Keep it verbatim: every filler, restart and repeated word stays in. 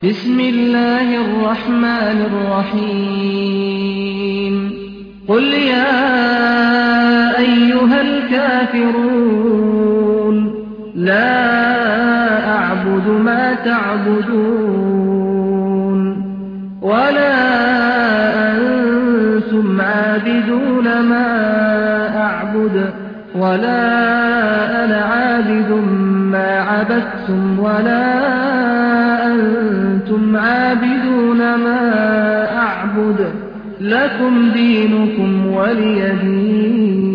بسم الله الرحمن الرحيم قل يا أيها الكافرون لا أعبد ما تعبدون ولا أنتم عابدون ما أعبد ولا أنا عابد ما عبدتم ولا أنتم عابدون ما أعبد لكم دينكم ولي دين.